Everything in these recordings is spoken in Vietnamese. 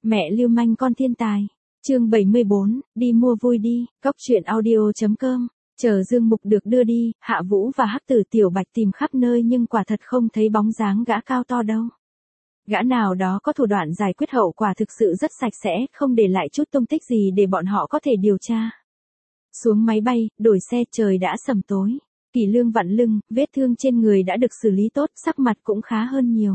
Mẹ lưu manh con thiên tài. Chương 74, đi mua vui đi, Cóc truyện audio.com. Chờ Dương Mục được đưa đi, Hạ Vũ và Hắc Tử Tiểu Bạch tìm khắp nơi nhưng quả thật không thấy bóng dáng gã cao to đâu. Gã nào đó có thủ đoạn giải quyết hậu quả thực sự rất sạch sẽ, không để lại chút tung tích gì để bọn họ có thể điều tra. Xuống máy bay, đổi xe, trời đã sầm tối. Kỷ Lương vặn lưng, vết thương trên người đã được xử lý tốt, sắc mặt cũng khá hơn nhiều.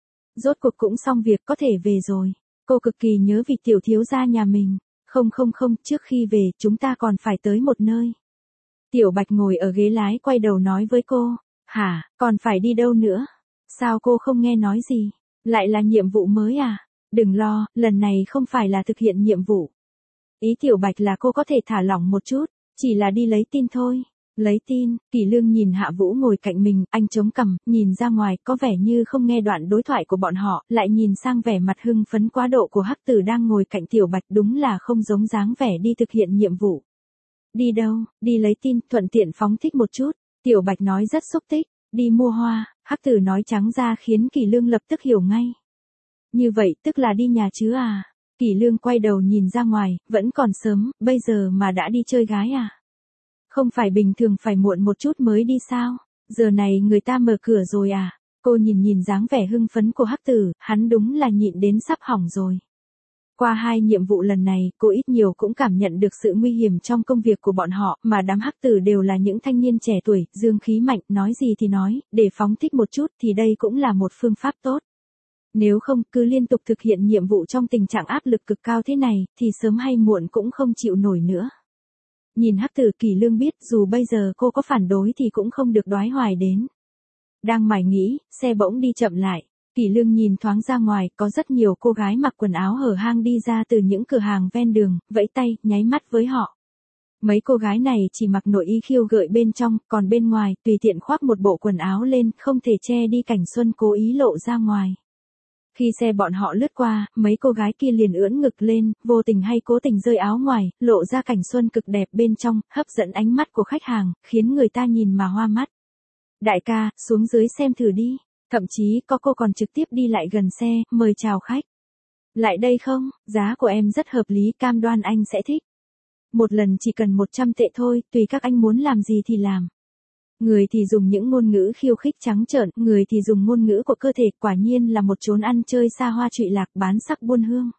Rốt cuộc cũng xong việc, có thể về rồi. Cô cực kỳ nhớ vị tiểu thiếu gia nhà mình. Không, trước khi về, chúng ta còn phải tới một nơi. Tiểu Bạch ngồi ở ghế lái quay đầu nói với cô. Hả, còn phải đi đâu nữa? Sao cô không nghe nói gì? Lại là nhiệm vụ mới à? Đừng lo, lần này không phải là thực hiện nhiệm vụ. Ý Tiểu Bạch là cô có thể thả lỏng một chút, chỉ là đi lấy tin thôi. Lấy tin, Kỷ Lương nhìn Hạ Vũ ngồi cạnh mình, anh chống cằm, nhìn ra ngoài, có vẻ như không nghe đoạn đối thoại của bọn họ, lại nhìn sang vẻ mặt hưng phấn quá độ của Hắc Tử đang ngồi cạnh Tiểu Bạch, đúng là không giống dáng vẻ đi thực hiện nhiệm vụ. Đi đâu? Đi lấy tin, thuận tiện phóng thích một chút. Tiểu Bạch nói rất xúc tích. Đi mua hoa. Hắc Tử nói trắng ra khiến Kỷ Lương lập tức hiểu ngay. Như vậy tức là đi nhà chứ à? Kỷ Lương quay đầu nhìn ra ngoài, vẫn còn sớm, bây giờ mà đã đi chơi gái à? Không phải bình thường phải muộn một chút mới đi sao? Giờ này người ta mở cửa rồi à? Cô nhìn dáng vẻ hưng phấn của Hắc Tử, hắn đúng là nhịn đến sắp hỏng rồi. Qua 2 nhiệm vụ lần này, cô ít nhiều cũng cảm nhận được sự nguy hiểm trong công việc của bọn họ, mà đám Hắc Tử đều là những thanh niên trẻ tuổi, dương khí mạnh, nói gì thì nói, để phóng thích một chút thì đây cũng là một phương pháp tốt. Nếu không, cứ liên tục thực hiện nhiệm vụ trong tình trạng áp lực cực cao thế này, thì sớm hay muộn cũng không chịu nổi nữa. Nhìn Hắc Tử, Kỷ Lương biết dù bây giờ cô có phản đối thì cũng không được đoái hoài đến. Đang mải nghĩ, xe bỗng đi chậm lại. Kỷ Lương nhìn thoáng ra ngoài, có rất nhiều cô gái mặc quần áo hở hang đi ra từ những cửa hàng ven đường, vẫy tay, nháy mắt với họ. Mấy cô gái này chỉ mặc nội y khiêu gợi bên trong, còn bên ngoài, tùy tiện khoác một bộ quần áo lên, không thể che đi cảnh xuân cố ý lộ ra ngoài. Khi xe bọn họ lướt qua, mấy cô gái kia liền ưỡn ngực lên, vô tình hay cố tình rơi áo ngoài, lộ ra cảnh xuân cực đẹp bên trong, hấp dẫn ánh mắt của khách hàng, khiến người ta nhìn mà hoa mắt. Đại ca, xuống dưới xem thử đi. Thậm chí có cô còn trực tiếp đi lại gần xe, mời chào khách. Lại đây không, giá của em rất hợp lý, cam đoan anh sẽ thích. Một lần chỉ cần 100 tệ thôi, tùy các anh muốn làm gì thì làm. Người thì dùng những ngôn ngữ khiêu khích trắng trợn, người thì dùng ngôn ngữ của cơ thể, quả nhiên là một chốn ăn chơi xa hoa trụy lạc, bán sắc buôn hương.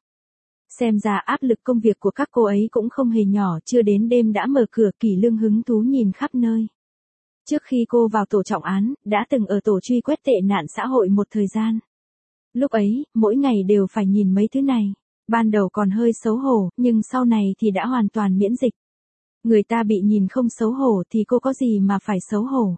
Xem ra áp lực công việc của các cô ấy cũng không hề nhỏ, chưa đến đêm đã mở cửa. Kỷ Lương hứng thú nhìn khắp nơi. Trước khi cô vào tổ trọng án, đã từng ở tổ truy quét tệ nạn xã hội một thời gian. Lúc ấy, mỗi ngày đều phải nhìn mấy thứ này. Ban đầu còn hơi xấu hổ, nhưng sau này thì đã hoàn toàn miễn dịch. Người ta bị nhìn không xấu hổ thì cô có gì mà phải xấu hổ.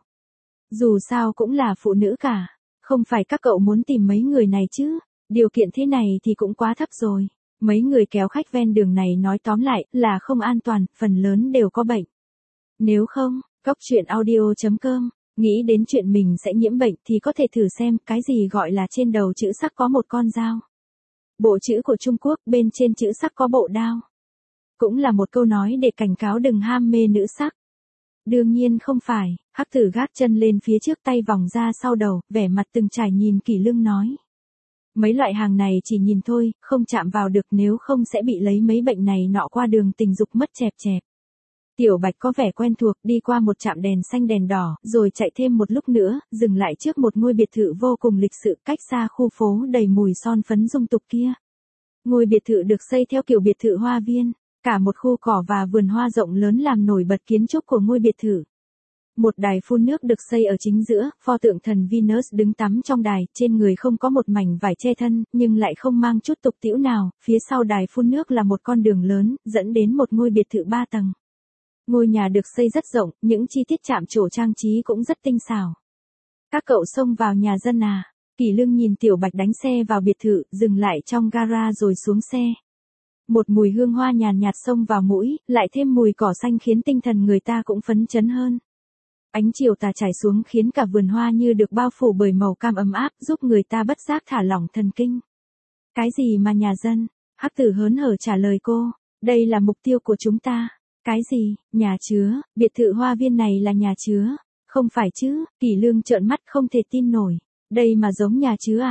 Dù sao cũng là phụ nữ cả. Không phải các cậu muốn tìm mấy người này chứ. Điều kiện thế này thì cũng quá thấp rồi. Mấy người kéo khách ven đường này nói tóm lại là không an toàn, phần lớn đều có bệnh. Nếu không, Cóc truyện audio.com, nghĩ đến chuyện mình sẽ nhiễm bệnh thì có thể thử xem cái gì gọi là trên đầu chữ sắc có một con dao. Bộ chữ của Trung Quốc bên trên chữ sắc có bộ đao. Cũng là một câu nói để cảnh cáo đừng ham mê nữ sắc. Đương nhiên không phải. Hắc Tử gác chân lên phía trước, tay vòng ra sau đầu, vẻ mặt từng trải nhìn Kỷ Lương nói. Mấy loại hàng này chỉ nhìn thôi, không chạm vào được, nếu không sẽ bị lấy mấy bệnh này nọ qua đường tình dục mất chẹp chẹp. Tiểu Bạch có vẻ quen thuộc, đi qua một trạm đèn xanh đèn đỏ, rồi chạy thêm một lúc nữa, dừng lại trước một ngôi biệt thự vô cùng lịch sự, cách xa khu phố đầy mùi son phấn dung tục kia. Ngôi biệt thự được xây theo kiểu biệt thự hoa viên, cả một khu cỏ và vườn hoa rộng lớn làm nổi bật kiến trúc của ngôi biệt thự. Một đài phun nước được xây ở chính giữa, pho tượng thần Venus đứng tắm trong đài, trên người không có một mảnh vải che thân, nhưng lại không mang chút tục tĩu nào, phía sau đài phun nước là một con đường lớn, dẫn đến một ngôi biệt thự 3 tầng. Ngôi nhà được xây rất rộng, những chi tiết chạm trổ trang trí cũng rất tinh xảo. Các cậu xông vào nhà dân à? Kỷ Lương nhìn Tiểu Bạch đánh xe vào biệt thự, dừng lại trong gara rồi xuống xe. Một mùi hương hoa nhàn nhạt xông vào mũi, lại thêm mùi cỏ xanh khiến tinh thần người ta cũng phấn chấn hơn. Ánh chiều tà trải xuống khiến cả vườn hoa như được bao phủ bởi màu cam ấm áp, giúp người ta bất giác thả lỏng thần kinh. Cái gì mà nhà dân? Hắc Tử hớn hở trả lời cô. Đây là mục tiêu của chúng ta. Cái gì? Nhà chứa? Biệt thự hoa viên này là nhà chứa? Không phải chứ? Kỷ Lương trợn mắt không thể tin nổi. Đây mà giống nhà chứa à?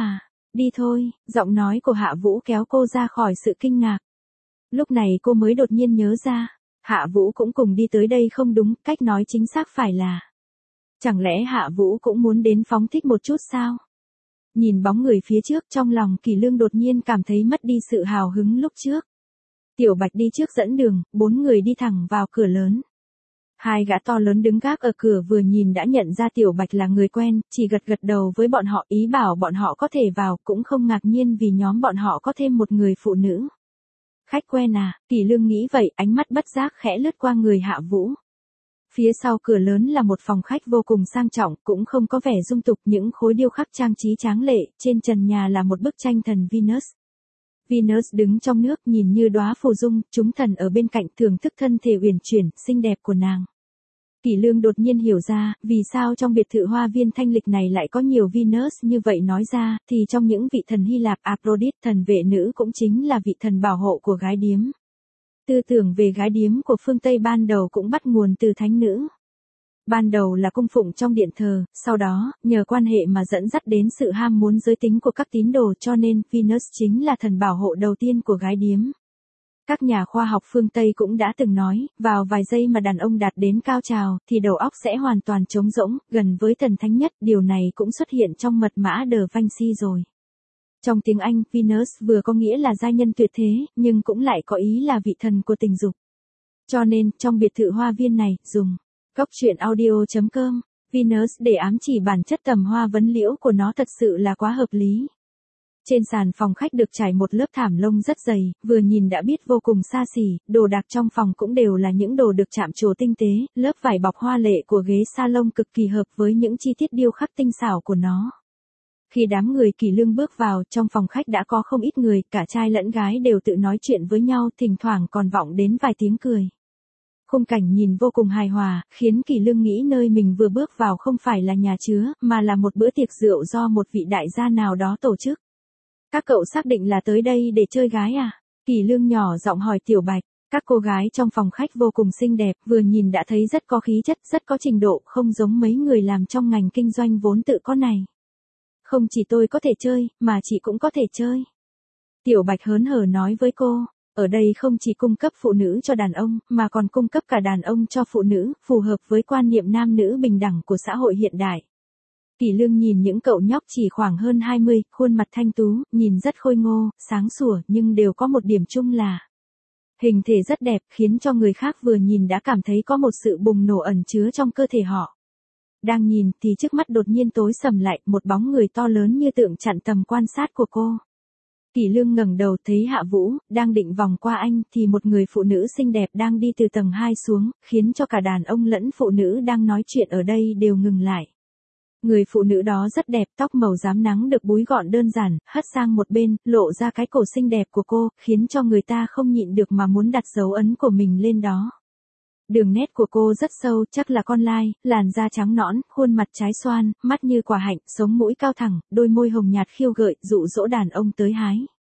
Đi thôi, giọng nói của Hạ Vũ kéo cô ra khỏi sự kinh ngạc. Lúc này cô mới đột nhiên nhớ ra, Hạ Vũ cũng cùng đi tới đây không đúng, cách nói chính xác phải là. Chẳng lẽ Hạ Vũ cũng muốn đến phóng thích một chút sao? Nhìn bóng người phía trước trong lòng Kỳ Lương đột nhiên cảm thấy mất đi sự hào hứng lúc trước. Tiểu Bạch đi trước dẫn đường, 4 người đi thẳng vào cửa lớn. Hai gã to lớn đứng gác ở cửa vừa nhìn đã nhận ra Tiểu Bạch là người quen, chỉ gật gật đầu với bọn họ ý bảo bọn họ có thể vào, cũng không ngạc nhiên vì nhóm bọn họ có thêm một người phụ nữ. Khách quen à, Kỳ Lương nghĩ vậy, ánh mắt bất giác khẽ lướt qua người Hạ Vũ. Phía sau cửa lớn là một phòng khách vô cùng sang trọng, cũng không có vẻ dung tục, những khối điêu khắc trang trí tráng lệ, trên trần nhà là một bức tranh thần Venus. Venus đứng trong nước nhìn như đóa phù dung, chúng thần ở bên cạnh thưởng thức thân thể uyển chuyển, xinh đẹp của nàng. Kỳ Lương đột nhiên hiểu ra, vì sao trong biệt thự hoa viên thanh lịch này lại có nhiều Venus như vậy, nói ra, thì trong những vị thần Hy Lạp, Aphrodite thần vệ nữ cũng chính là vị thần bảo hộ của gái điếm. Tư tưởng về gái điếm của phương Tây ban đầu cũng bắt nguồn từ thánh nữ. Ban đầu là cung phụng trong điện thờ, sau đó, nhờ quan hệ mà dẫn dắt đến sự ham muốn giới tính của các tín đồ, cho nên Venus chính là thần bảo hộ đầu tiên của gái điếm. Các nhà khoa học phương Tây cũng đã từng nói, vào vài giây mà đàn ông đạt đến cao trào, thì đầu óc sẽ hoàn toàn trống rỗng, gần với thần thánh nhất, điều này cũng xuất hiện trong mật mã Da Vinci rồi. Trong tiếng Anh, Venus vừa có nghĩa là giai nhân tuyệt thế, nhưng cũng lại có ý là vị thần của tình dục. Cho nên, trong biệt thự hoa viên này, dùng Cốc truyện audio.com, Venus để ám chỉ bản chất tầm hoa vấn liễu của nó thật sự là quá hợp lý. Trên sàn phòng khách được trải một lớp thảm lông rất dày, vừa nhìn đã biết vô cùng xa xỉ, đồ đạc trong phòng cũng đều là những đồ được chạm trổ tinh tế, lớp vải bọc hoa lệ của ghế salon cực kỳ hợp với những chi tiết điêu khắc tinh xảo của nó. Khi đám người Kỳ Lương bước vào, trong phòng khách đã có không ít người, cả trai lẫn gái đều tự nói chuyện với nhau, thỉnh thoảng còn vọng đến vài tiếng cười. Khung cảnh nhìn vô cùng hài hòa, khiến Kỳ Lương nghĩ nơi mình vừa bước vào không phải là nhà chứa, mà là một bữa tiệc rượu do một vị đại gia nào đó tổ chức. Các cậu xác định là tới đây để chơi gái à? Kỳ Lương nhỏ giọng hỏi Tiểu Bạch. Các cô gái trong phòng khách vô cùng xinh đẹp, vừa nhìn đã thấy rất có khí chất, rất có trình độ, không giống mấy người làm trong ngành kinh doanh vốn tự có này. Không chỉ tôi có thể chơi, mà chị cũng có thể chơi. Tiểu Bạch hớn hở nói với cô, ở đây không chỉ cung cấp phụ nữ cho đàn ông, mà còn cung cấp cả đàn ông cho phụ nữ, phù hợp với quan niệm nam nữ bình đẳng của xã hội hiện đại. Kỳ Lương nhìn những cậu nhóc chỉ khoảng hơn 20, khuôn mặt thanh tú, nhìn rất khôi ngô, sáng sủa, nhưng đều có một điểm chung là hình thể rất đẹp, khiến cho người khác vừa nhìn đã cảm thấy có một sự bùng nổ ẩn chứa trong cơ thể họ. Đang nhìn thì trước mắt đột nhiên tối sầm lại, một bóng người to lớn như tượng chặn tầm quan sát của cô. Kỳ Lương ngẩng đầu thấy Hạ Vũ, đang định vòng qua anh, thì một người phụ nữ xinh đẹp đang đi từ tầng 2 xuống, khiến cho cả đàn ông lẫn phụ nữ đang nói chuyện ở đây đều ngừng lại. Người phụ nữ đó rất đẹp, tóc màu rám nắng được búi gọn đơn giản, hất sang một bên, lộ ra cái cổ xinh đẹp của cô, khiến cho người ta không nhịn được mà muốn đặt dấu ấn của mình lên đó. Đường nét của cô rất sâu, chắc là con lai, làn da trắng nõn, khuôn mặt trái xoan, mắt như quả hạnh, sống mũi cao thẳng, đôi môi hồng nhạt khiêu gợi, dụ dỗ đàn ông tới hái.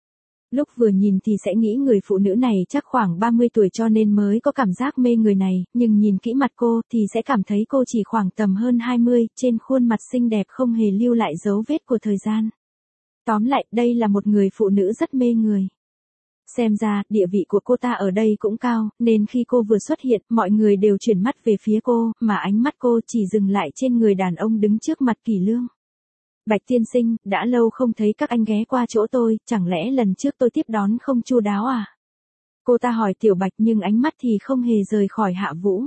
Lúc vừa nhìn thì sẽ nghĩ người phụ nữ này chắc khoảng 30 tuổi cho nên mới có cảm giác mê người này, nhưng nhìn kỹ mặt cô thì sẽ cảm thấy cô chỉ khoảng tầm hơn 20, trên khuôn mặt xinh đẹp không hề lưu lại dấu vết của thời gian. Tóm lại, đây là một người phụ nữ rất mê người. Xem ra, địa vị của cô ta ở đây cũng cao, nên khi cô vừa xuất hiện, mọi người đều chuyển mắt về phía cô, mà ánh mắt cô chỉ dừng lại trên người đàn ông đứng trước mặt Kỳ Lương. Bạch tiên sinh, đã lâu không thấy các anh ghé qua chỗ tôi, chẳng lẽ lần trước tôi tiếp đón không chu đáo à? Cô ta hỏi Tiểu Bạch nhưng ánh mắt thì không hề rời khỏi Hạ Vũ.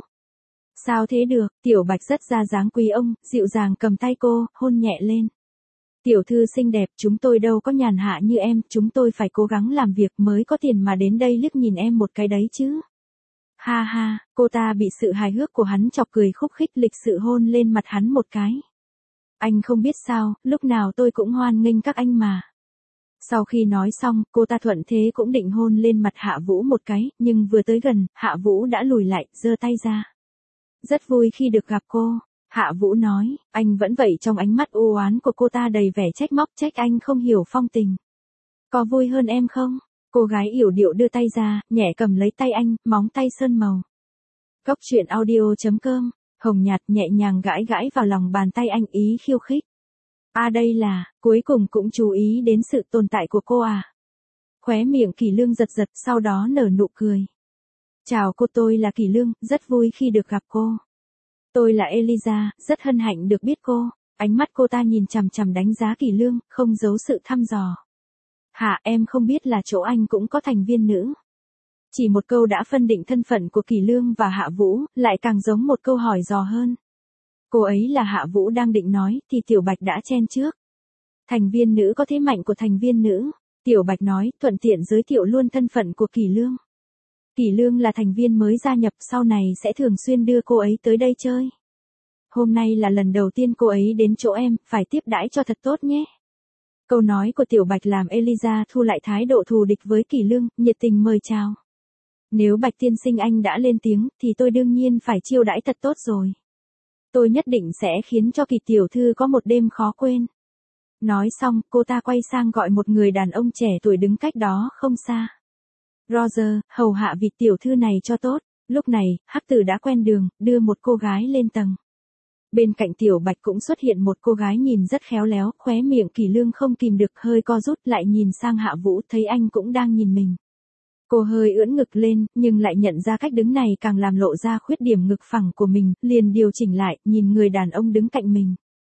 Sao thế được, Tiểu Bạch rất ra dáng quý ông, dịu dàng cầm tay cô, hôn nhẹ lên. Tiểu thư xinh đẹp, chúng tôi đâu có nhàn hạ như em, chúng tôi phải cố gắng làm việc mới có tiền mà đến đây liếc nhìn em một cái đấy chứ. Ha ha, cô ta bị sự hài hước của hắn chọc cười khúc khích, lịch sự hôn lên mặt hắn một cái. Anh không biết sao, lúc nào tôi cũng hoan nghênh các anh mà. Sau khi nói xong, cô ta thuận thế cũng định hôn lên mặt Hạ Vũ một cái, nhưng vừa tới gần, Hạ Vũ đã lùi lại, giơ tay ra. Rất vui khi được gặp cô. Hạ Vũ nói, anh vẫn vậy, trong ánh mắt u oán của cô ta đầy vẻ trách móc, trách anh không hiểu phong tình. Có vui hơn em không? Cô gái yểu điệu đưa tay ra, nhẹ cầm lấy tay anh, móng tay sơn màu. Cốc truyện audio.com, hồng nhạt nhẹ nhàng gãi gãi vào lòng bàn tay anh, ý khiêu khích. Đây là, cuối cùng cũng chú ý đến sự tồn tại của cô à. Khóe miệng Kỷ Lương giật giật, sau đó nở nụ cười. Chào cô, tôi là Kỷ Lương, rất vui khi được gặp cô. Tôi là Eliza, rất hân hạnh được biết cô. Ánh mắt cô ta nhìn chằm chằm đánh giá Kỷ Lương, không giấu sự thăm dò. Em không biết là chỗ anh cũng có thành viên nữ. Chỉ một câu đã phân định thân phận của Kỷ Lương và Hạ Vũ, lại càng giống một câu hỏi dò hơn. Cô ấy là Hạ Vũ đang định nói, thì Tiểu Bạch đã chen trước. Thành viên nữ có thế mạnh của thành viên nữ. Tiểu Bạch nói, thuận tiện giới thiệu luôn thân phận của Kỷ Lương. Kỷ Lương là thành viên mới gia nhập, sau này sẽ thường xuyên đưa cô ấy tới đây chơi. Hôm nay là lần đầu tiên cô ấy đến chỗ em, phải tiếp đãi cho thật tốt nhé. Câu nói của Tiểu Bạch làm Eliza thu lại thái độ thù địch với Kỷ Lương, nhiệt tình mời chào. Nếu Bạch tiên sinh anh đã lên tiếng, thì tôi đương nhiên phải chiêu đãi thật tốt rồi. Tôi nhất định sẽ khiến cho Kỷ tiểu thư có một đêm khó quên. Nói xong, cô ta quay sang gọi một người đàn ông trẻ tuổi đứng cách đó không xa. Roger, hầu hạ vị tiểu thư này cho tốt. Lúc này, Hắc Tử đã quen đường, đưa một cô gái lên tầng. Bên cạnh Tiểu Bạch cũng xuất hiện một cô gái nhìn rất khéo léo, khóe miệng Kỷ Lương không kìm được hơi co rút, lại nhìn sang Hạ Vũ, thấy anh cũng đang nhìn mình. Cô hơi ưỡn ngực lên, nhưng lại nhận ra cách đứng này càng làm lộ ra khuyết điểm ngực phẳng của mình, liền điều chỉnh lại, nhìn người đàn ông đứng cạnh mình.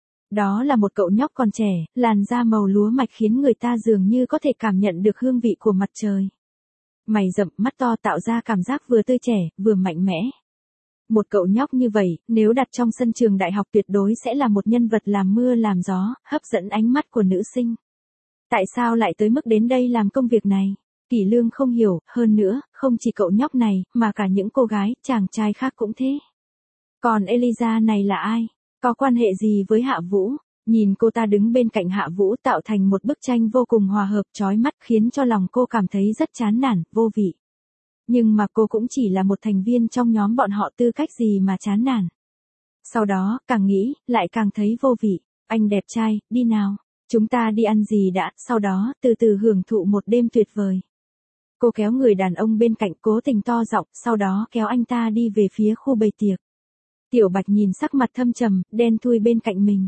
Đó là một cậu nhóc còn trẻ, làn da màu lúa mạch khiến người ta dường như có thể cảm nhận được hương vị của mặt trời. Mày rậm, mắt to tạo ra cảm giác vừa tươi trẻ, vừa mạnh mẽ. Một cậu nhóc như vậy, nếu đặt trong sân trường đại học tuyệt đối sẽ là một nhân vật làm mưa làm gió, hấp dẫn ánh mắt của nữ sinh. Tại sao lại tới mức đến đây làm công việc này? Kỷ Lương không hiểu, hơn nữa, không chỉ cậu nhóc này, mà cả những cô gái, chàng trai khác cũng thế. Còn Eliza này là ai? Có quan hệ gì với Hạ Vũ? Nhìn cô ta đứng bên cạnh Hạ Vũ tạo thành một bức tranh vô cùng hòa hợp chói mắt khiến cho lòng cô cảm thấy rất chán nản, vô vị. Nhưng mà cô cũng chỉ là một thành viên trong nhóm bọn họ, tư cách gì mà chán nản. Sau đó, càng nghĩ, lại càng thấy vô vị. Anh đẹp trai, đi nào. Chúng ta đi ăn gì đã, sau đó, từ từ hưởng thụ một đêm tuyệt vời. Cô kéo người đàn ông bên cạnh cố tình to giọng, sau đó kéo anh ta đi về phía khu bày tiệc. Tiểu Bạch nhìn sắc mặt thâm trầm, đen thui bên cạnh mình.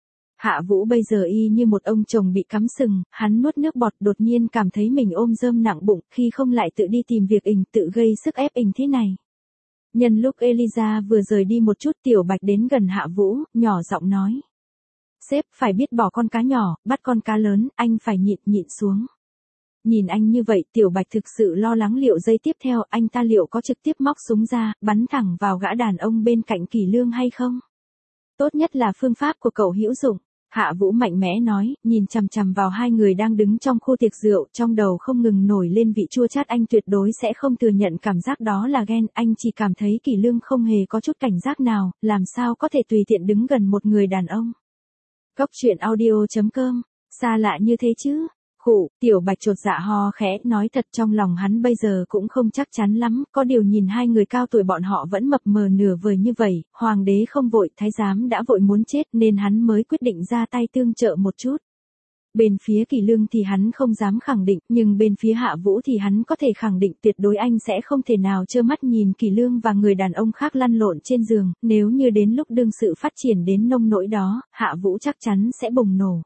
Hạ Vũ bây giờ y như một ông chồng bị cắm sừng, hắn nuốt nước bọt, đột nhiên cảm thấy mình ôm rơm nặng bụng, khi không lại tự đi tìm việc tự gây sức ép thế này. Nhân lúc Eliza vừa rời đi một chút, Tiểu Bạch đến gần Hạ Vũ, nhỏ giọng nói. Sếp, phải biết bỏ con cá nhỏ, bắt con cá lớn, anh phải nhịn xuống. Nhìn anh như vậy, Tiểu Bạch thực sự lo lắng liệu giây tiếp theo anh ta liệu có trực tiếp móc súng ra, bắn thẳng vào gã đàn ông bên cạnh Kỷ Lương hay không? Tốt nhất là phương pháp của cậu hữu dụng. Hạ Vũ mạnh mẽ nói, nhìn chằm chằm vào hai người đang đứng trong khu tiệc rượu, trong đầu không ngừng nổi lên vị chua chát. Anh tuyệt đối sẽ không thừa nhận cảm giác đó là ghen, anh chỉ cảm thấy Kỷ Lương không hề có chút cảnh giác nào, làm sao có thể tùy tiện đứng gần một người đàn ông. Cốc truyện audio.com, xa lạ như thế chứ. Tiểu Bạch chột dạ ho khẽ, nói thật trong lòng hắn bây giờ cũng không chắc chắn lắm, có điều nhìn hai người cao tuổi bọn họ vẫn mập mờ nửa vời như vậy, hoàng đế không vội, thái giám đã vội muốn chết nên hắn mới quyết định ra tay tương trợ một chút. Bên phía Kỷ Lương thì hắn không dám khẳng định, nhưng bên phía Hạ Vũ thì hắn có thể khẳng định tuyệt đối anh sẽ không thể nào trơ mắt nhìn Kỷ Lương và người đàn ông khác lăn lộn trên giường, nếu như đến lúc đương sự phát triển đến nông nỗi đó, Hạ Vũ chắc chắn sẽ bùng nổ.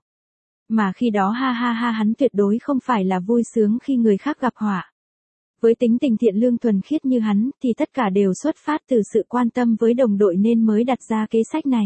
Mà khi đó hắn tuyệt đối không phải là vui sướng khi người khác gặp họa. Với tính tình thiện lương thuần khiết như hắn, thì tất cả đều xuất phát từ sự quan tâm với đồng đội nên mới đặt ra kế sách này.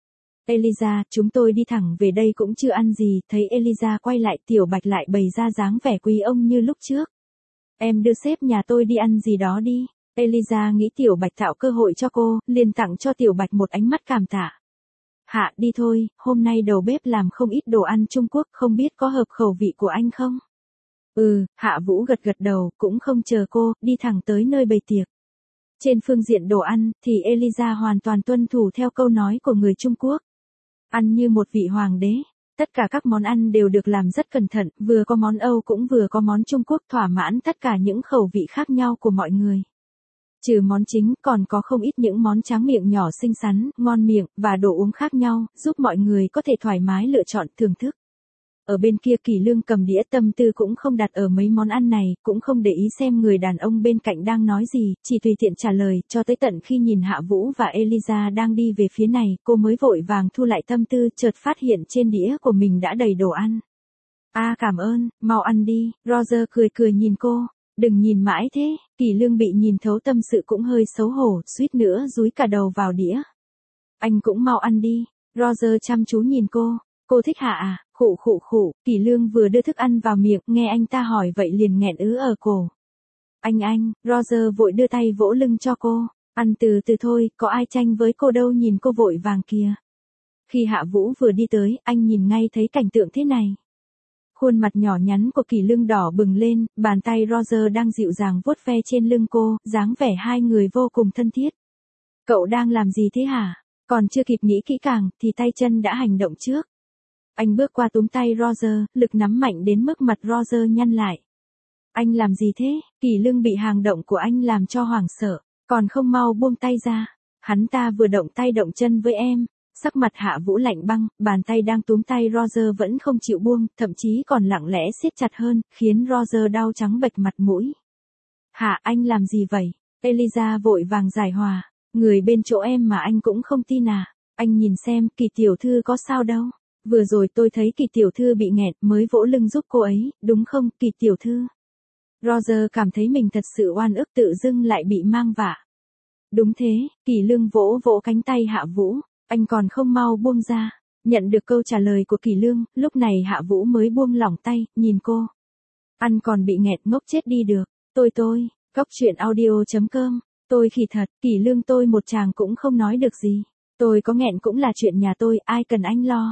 Eliza, chúng tôi đi thẳng về đây cũng chưa ăn gì, thấy Eliza quay lại, Tiểu Bạch lại bày ra dáng vẻ quý ông như lúc trước. Em đưa sếp nhà tôi đi ăn gì đó đi. Eliza nghĩ Tiểu Bạch tạo cơ hội cho cô, liền tặng cho Tiểu Bạch một ánh mắt cảm tạ. Hạ, đi thôi, hôm nay đầu bếp làm không ít đồ ăn Trung Quốc, không biết có hợp khẩu vị của anh không? Hạ Vũ gật đầu, cũng không chờ cô, đi thẳng tới nơi bày tiệc. Trên phương diện đồ ăn, thì Eliza hoàn toàn tuân thủ theo câu nói của người Trung Quốc. Ăn như một vị hoàng đế, tất cả các món ăn đều được làm rất cẩn thận, vừa có món Âu cũng vừa có món Trung Quốc, thỏa mãn tất cả những khẩu vị khác nhau của mọi người. Trừ món chính, còn có không ít những món tráng miệng nhỏ xinh xắn, ngon miệng, và đồ uống khác nhau, giúp mọi người có thể thoải mái lựa chọn, thưởng thức. Ở bên kia Kỳ Lương cầm đĩa tâm tư cũng không đặt ở mấy món ăn này, cũng không để ý xem người đàn ông bên cạnh đang nói gì, chỉ tùy tiện trả lời, cho tới tận khi nhìn Hạ Vũ và Eliza đang đi về phía này, cô mới vội vàng thu lại tâm tư, chợt phát hiện trên đĩa của mình đã đầy đồ ăn. Cảm ơn, mau ăn đi, Roger cười cười nhìn cô. Đừng nhìn mãi thế, Kỳ Lương bị nhìn thấu tâm sự cũng hơi xấu hổ, suýt nữa dúi cả đầu vào đĩa. Anh cũng mau ăn đi, Roger chăm chú nhìn cô thích Hạ à, khụ khụ khụ, Kỳ Lương vừa đưa thức ăn vào miệng, nghe anh ta hỏi vậy liền nghẹn ứ ở cổ. Anh, Roger vội đưa tay vỗ lưng cho cô, ăn từ từ thôi, có ai tranh với cô đâu, nhìn cô vội vàng kìa. Khi Hạ Vũ vừa đi tới, anh nhìn ngay thấy cảnh tượng thế này. Khuôn mặt nhỏ nhắn của Kỳ Lương đỏ bừng lên, bàn tay Roger đang dịu dàng vuốt ve trên lưng cô, dáng vẻ hai người vô cùng thân thiết. Cậu đang làm gì thế hả? Còn chưa kịp nghĩ kỹ càng, thì tay chân đã hành động trước. Anh bước qua túm tay Roger, lực nắm mạnh đến mức mặt Roger nhăn lại. Anh làm gì thế? Kỳ Lương bị hành động của anh làm cho hoảng sợ, còn không mau buông tay ra. Hắn ta vừa động tay động chân với em. Sắc mặt Hạ Vũ lạnh băng, bàn tay đang túm tay Roger vẫn không chịu buông, thậm chí còn lặng lẽ siết chặt hơn, khiến Roger đau trắng bệch mặt mũi. Hạ, anh làm gì vậy? Eliza vội vàng giải hòa. Người bên chỗ em mà anh cũng không tin à? Anh nhìn xem, Kỳ tiểu thư có sao đâu? Vừa rồi tôi thấy Kỳ tiểu thư bị nghẹt mới vỗ lưng giúp cô ấy, đúng không, Kỳ tiểu thư? Roger cảm thấy mình thật sự oan ức, tự dưng lại bị mang vạ. Đúng thế, Kỳ Lương vỗ vỗ cánh tay Hạ Vũ. Anh còn không mau buông ra. Nhận được câu trả lời của Kỳ Lương, lúc này Hạ Vũ mới buông lỏng tay, nhìn cô. Ăn còn bị nghẹt ngốc chết đi được. Tôi, góc chuyện audio.com. Tôi khỉ thật, Kỳ Lương tôi một chàng cũng không nói được gì. Tôi có nghẹn cũng là chuyện nhà tôi, ai cần anh lo.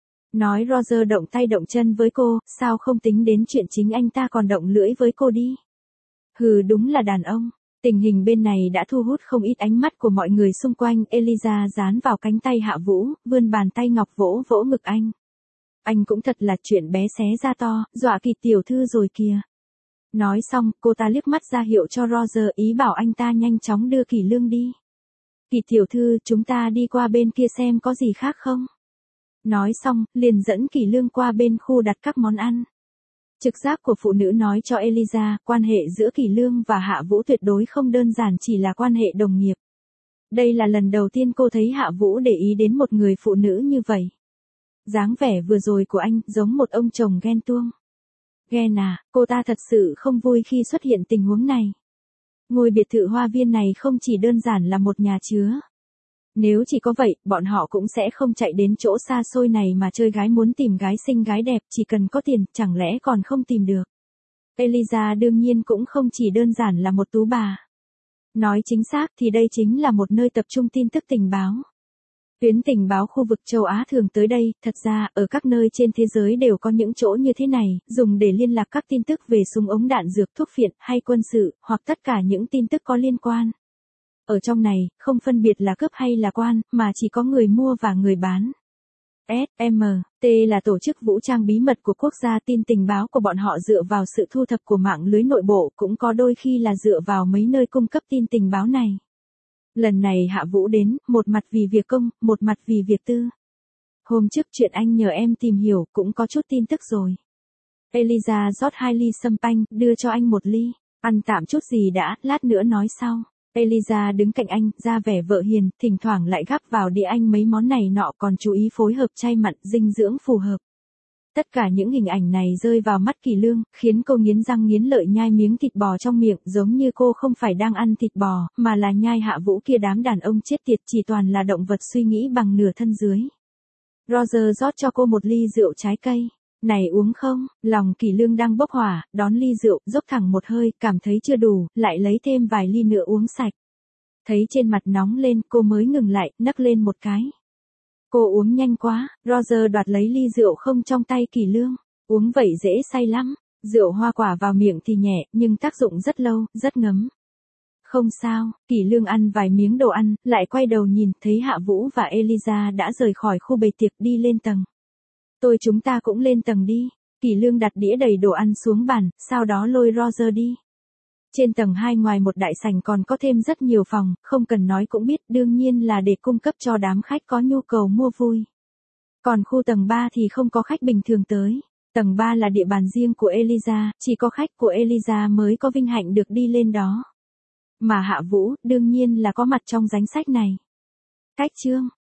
Nói Roger động tay động chân với cô, sao không tính đến chuyện chính anh ta còn động lưỡi với cô đi. Hừ, đúng là đàn ông. Tình hình bên này đã thu hút không ít ánh mắt của mọi người xung quanh. Eliza dán vào cánh tay Hạ Vũ, vươn bàn tay ngọc vỗ vỗ ngực anh. Anh cũng thật là chuyện bé xé ra to, dọa Kỳ tiểu thư rồi kìa. Nói xong, cô ta liếc mắt ra hiệu cho Roger, ý bảo anh ta nhanh chóng đưa Kỳ Lương đi. Kỳ tiểu thư, chúng ta đi qua bên kia xem có gì khác không? Nói xong, liền dẫn Kỳ Lương qua bên khu đặt các món ăn. Trực giác của phụ nữ nói cho Eliza, quan hệ giữa Kỳ Lương và Hạ Vũ tuyệt đối không đơn giản chỉ là quan hệ đồng nghiệp. Đây là lần đầu tiên cô thấy Hạ Vũ để ý đến một người phụ nữ như vậy. Dáng vẻ vừa rồi của anh giống một ông chồng ghen tuông. Ghen à, cô ta thật sự không vui khi xuất hiện tình huống này. Ngôi biệt thự hoa viên này không chỉ đơn giản là một nhà chứa. Nếu chỉ có vậy, bọn họ cũng sẽ không chạy đến chỗ xa xôi này mà chơi gái, muốn tìm gái xinh gái đẹp, chỉ cần có tiền, chẳng lẽ còn không tìm được. Eliza đương nhiên cũng không chỉ đơn giản là một tú bà. Nói chính xác thì đây chính là một nơi tập trung tin tức tình báo. Tuyến tình báo khu vực châu Á thường tới đây, thật ra, ở các nơi trên thế giới đều có những chỗ như thế này, dùng để liên lạc các tin tức về súng ống đạn dược, thuốc phiện, hay quân sự, hoặc tất cả những tin tức có liên quan. Ở trong này, không phân biệt là cướp hay là quan, mà chỉ có người mua và người bán. SMT là tổ chức vũ trang bí mật của quốc gia, tin tình báo của bọn họ dựa vào sự thu thập của mạng lưới nội bộ, cũng có đôi khi là dựa vào mấy nơi cung cấp tin tình báo này. Lần này Hạ Vũ đến, một mặt vì việc công, một mặt vì việc tư. Hôm trước chuyện anh nhờ em tìm hiểu cũng có chút tin tức rồi. Eliza rót 2 ly sâm panh, đưa cho anh 1 ly. Ăn tạm chút gì đã, lát nữa nói sau. Eliza đứng cạnh anh, ra vẻ vợ hiền, thỉnh thoảng lại gắp vào đĩa anh mấy món này nọ, còn chú ý phối hợp chay mặn, dinh dưỡng phù hợp. Tất cả những hình ảnh này rơi vào mắt Kỳ Lương, khiến cô nghiến răng nghiến lợi nhai miếng thịt bò trong miệng, giống như cô không phải đang ăn thịt bò, mà là nhai Hạ Vũ kia, đám đàn ông chết tiệt, chỉ toàn là động vật suy nghĩ bằng nửa thân dưới. Roger rót cho cô 1 ly rượu trái cây. Này uống không? Lòng Kỳ Lương đang bốc hỏa, đón ly rượu, dốc thẳng một hơi, cảm thấy chưa đủ, lại lấy thêm vài ly nữa uống sạch. Thấy trên mặt nóng lên, cô mới ngừng lại, nấc lên một cái. Cô uống nhanh quá, Roger đoạt lấy ly rượu không trong tay Kỳ Lương. Uống vậy dễ say lắm. Rượu hoa quả vào miệng thì nhẹ, nhưng tác dụng rất lâu, rất ngấm. Không sao, Kỳ Lương ăn vài miếng đồ ăn, lại quay đầu nhìn, thấy Hạ Vũ và Eliza đã rời khỏi khu bày tiệc đi lên tầng. Chúng ta cũng lên tầng đi. Kỳ Lương đặt đĩa đầy đồ ăn xuống bàn, sau đó lôi Roger đi. Trên tầng 2 ngoài một đại sảnh còn có thêm rất nhiều phòng, không cần nói cũng biết, đương nhiên là để cung cấp cho đám khách có nhu cầu mua vui. Còn khu tầng 3 thì không có khách bình thường tới. Tầng 3 là địa bàn riêng của Eliza, chỉ có khách của Eliza mới có vinh hạnh được đi lên đó. Mà Hạ Vũ, đương nhiên là có mặt trong danh sách này. Cách chương